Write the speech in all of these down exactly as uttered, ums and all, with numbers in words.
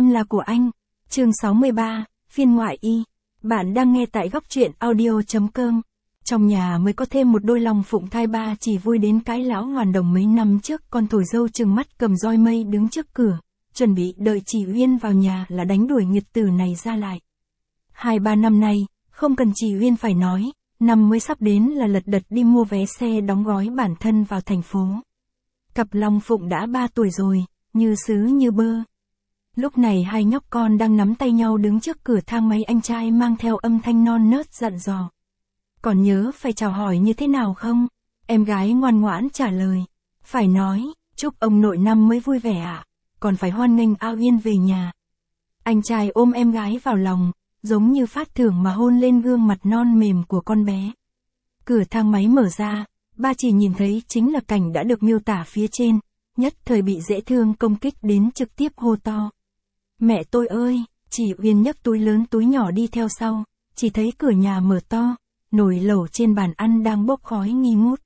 Em là của anh. Chương sáu mươi ba, phiên ngoại y. Bạn đang nghe tại góc truyện audio chấm com. Trong nhà mới có thêm một đôi lòng phụng thai, ba chỉ vui đến cái lão hoàn đồng mấy năm trước con thổi dâu trừng mắt cầm roi mây đứng trước cửa, chuẩn bị đợi chị Uyên vào nhà là đánh đuổi nghiệt tử này ra lại. Hai ba năm nay, không cần chị Uyên phải nói, năm mới sắp đến là lật đật đi mua vé xe đóng gói bản thân vào thành phố. Cặp long phụng đã ba tuổi rồi, như sứ như bơ. Lúc này hai nhóc con đang nắm tay nhau đứng trước cửa thang máy, anh trai mang theo âm thanh non nớt dặn dò. Còn nhớ phải chào hỏi như thế nào không? Em gái ngoan ngoãn trả lời. Phải nói, chúc ông nội năm mới vui vẻ ạ. À? Còn phải hoan nghênh A Uyên về nhà. Anh trai ôm em gái vào lòng, giống như phát thưởng mà hôn lên gương mặt non mềm của con bé. Cửa thang máy mở ra, ba chỉ nhìn thấy chính là cảnh đã được miêu tả phía trên, nhất thời bị dễ thương công kích đến trực tiếp hô to. Mẹ tôi ơi! Chị Uyên nhấc túi lớn túi nhỏ đi theo sau, chỉ thấy cửa nhà mở to, nồi lẩu trên bàn ăn đang bốc khói nghi ngút.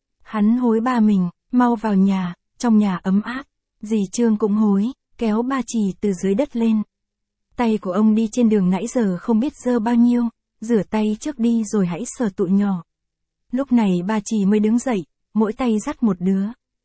Hắn hối ba mình, mau vào nhà, trong nhà ấm áp. Dì Trương cũng hối, kéo ba chỉ từ dưới đất lên. Tay của ông đi trên đường nãy giờ không biết dơ bao nhiêu, rửa tay trước đi rồi hãy sờ tụi nhỏ. Lúc này ba chỉ mới đứng dậy, mỗi tay dắt một đứa.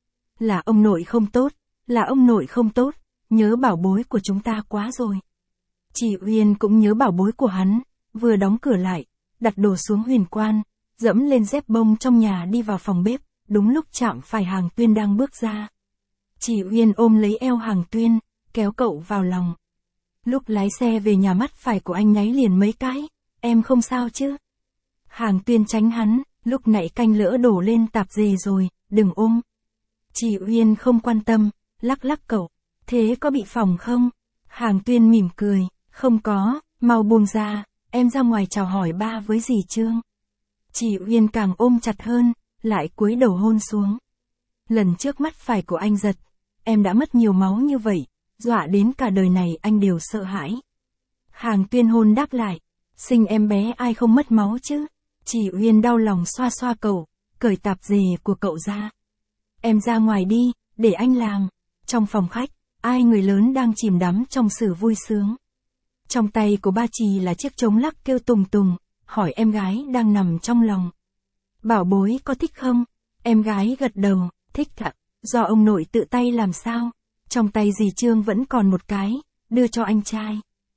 Là ông nội không tốt, là ông nội không tốt, nhớ bảo bối của chúng ta quá rồi. Chị Uyên cũng nhớ bảo bối của hắn, vừa đóng cửa lại, đặt đồ xuống huyền quan, dẫm lên dép bông trong nhà đi vào phòng bếp, đúng lúc chạm phải Hàng Tuyên đang bước ra. Chị Uyên ôm lấy eo Hàng Tuyên, kéo cậu vào lòng. Lúc lái xe về nhà mắt phải của anh nháy liền mấy cái, em không sao chứ? Hàng Tuyên tránh hắn, lúc nãy canh lỡ đổ lên tạp dề rồi, đừng ôm. Chị Uyên không quan tâm, lắc lắc cậu, thế có bị phỏng không? Hàng Tuyên mỉm cười, không có, mau buông ra, em ra ngoài chào hỏi ba với dì Trương. Chị Uyên càng ôm chặt hơn, lại cúi đầu hôn xuống. Lần trước mắt phải của anh giật, em đã mất nhiều máu như vậy, dọa đến cả đời này anh đều sợ hãi. Hàng Tuyên hôn đáp lại, sinh em bé ai không mất máu chứ? Chị Uyên đau lòng xoa xoa cậu, cởi tạp dề của cậu ra. Em ra ngoài đi, để anh làm. Trong phòng khách, ai người lớn đang chìm đắm trong sự vui sướng. Trong tay của ba Trì là chiếc trống lắc kêu tùng tùng, hỏi em gái đang nằm trong lòng. Bảo bối có thích không? Em gái gật đầu, thích ạ, do ông nội tự tay làm sao? Trong tay dì Trương vẫn còn một cái, đưa cho anh trai.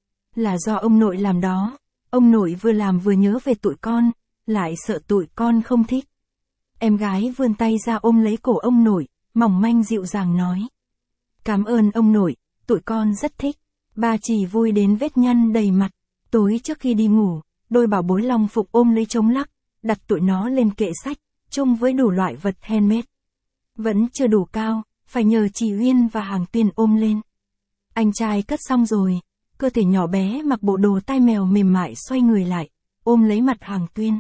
Là do ông nội làm đó, ông nội vừa làm vừa nhớ về tụi con, lại sợ tụi con không thích. Em gái vươn tay ra ôm lấy cổ ông nội, mỏng manh dịu dàng nói. Cảm ơn ông nội, tụi con rất thích. Ba chỉ vui đến vết nhăn đầy mặt. Tối trước khi đi ngủ, đôi bảo bối long phụng ôm lấy trống lắc, đặt tụi nó lên kệ sách, chung với đủ loại vật handmade. Vẫn chưa đủ cao, phải nhờ chị Uyên và Hàng Tuyên ôm lên. Anh trai cất xong rồi, cơ thể nhỏ bé mặc bộ đồ tai mèo mềm mại xoay người lại, ôm lấy mặt Hàng Tuyên.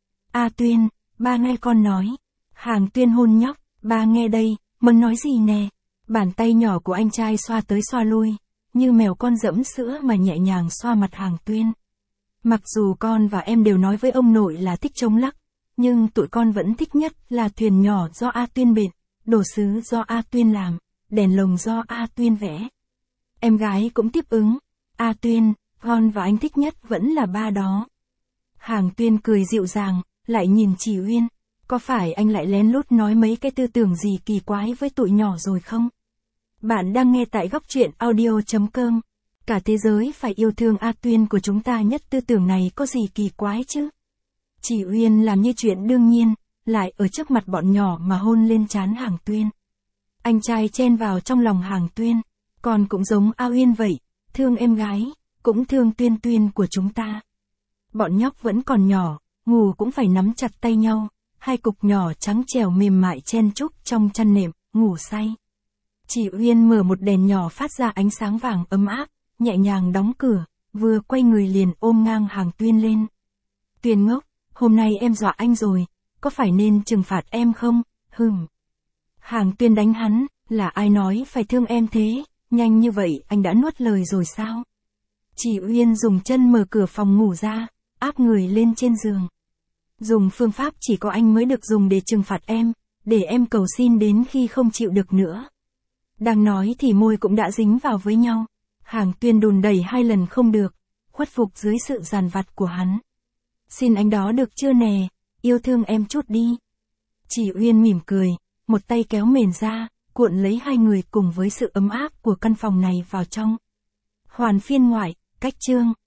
A Tuyên, ba nghe con nói. Hàng Tuyên hôn nhóc, ba nghe đây, muốn nói gì nè? Bàn tay nhỏ của anh trai xoa tới xoa lui, như mèo con dẫm sữa mà nhẹ nhàng xoa mặt Hàng Tuyên. Mặc dù con và em đều nói với ông nội là thích trống lắc, nhưng tụi con vẫn thích nhất là thuyền nhỏ do A Tuyên bện, đồ sứ do A Tuyên làm, đèn lồng do A Tuyên vẽ. Em gái cũng tiếp ứng, A Tuyên, con và anh thích nhất vẫn là ba đó. Hàng Tuyên cười dịu dàng, lại nhìn chị Uyên, có phải anh lại lén lút nói mấy cái tư tưởng gì kỳ quái với tụi nhỏ rồi không? Bạn đang nghe tại góc truyện audio chấm com. Cả thế giới phải yêu thương A Tuyên của chúng ta nhất, tư tưởng này có gì kỳ quái chứ? Chị Uyên làm như chuyện đương nhiên, lại ở trước mặt bọn nhỏ mà hôn lên trán Hàng Tuyên. Anh trai chen vào trong lòng Hàng Tuyên, con cũng giống A Uyên vậy, thương em gái, cũng thương Tuyên Tuyên của chúng ta. Bọn nhóc vẫn còn nhỏ, ngủ cũng phải nắm chặt tay nhau, hai cục nhỏ trắng trẻo mềm mại chen chúc trong chăn nệm, ngủ say. Chị Uyên mở một đèn nhỏ phát ra ánh sáng vàng ấm áp, nhẹ nhàng đóng cửa, vừa quay người liền ôm ngang Hàng Tuyên lên. Tuyên ngốc, hôm nay em dọa anh rồi, có phải nên trừng phạt em không? Hừm. Hàng Tuyên đánh hắn, là ai nói phải thương em thế, nhanh như vậy anh đã nuốt lời rồi sao? Chị Uyên dùng chân mở cửa phòng ngủ ra, áp người lên trên giường. Dùng phương pháp chỉ có anh mới được dùng để trừng phạt em, để em cầu xin đến khi không chịu được nữa. Đang nói thì môi cũng đã dính vào với nhau. Hàng Tuyên đùn đẩy hai lần không được, khuất phục dưới sự giàn vặt của hắn. Xin anh đó được chưa nè, yêu thương em chút đi. Chỉ Uyên mỉm cười, một tay kéo mền ra, cuộn lấy hai người cùng với sự ấm áp của căn phòng này vào trong. Hoàn phiên ngoại, cách chương.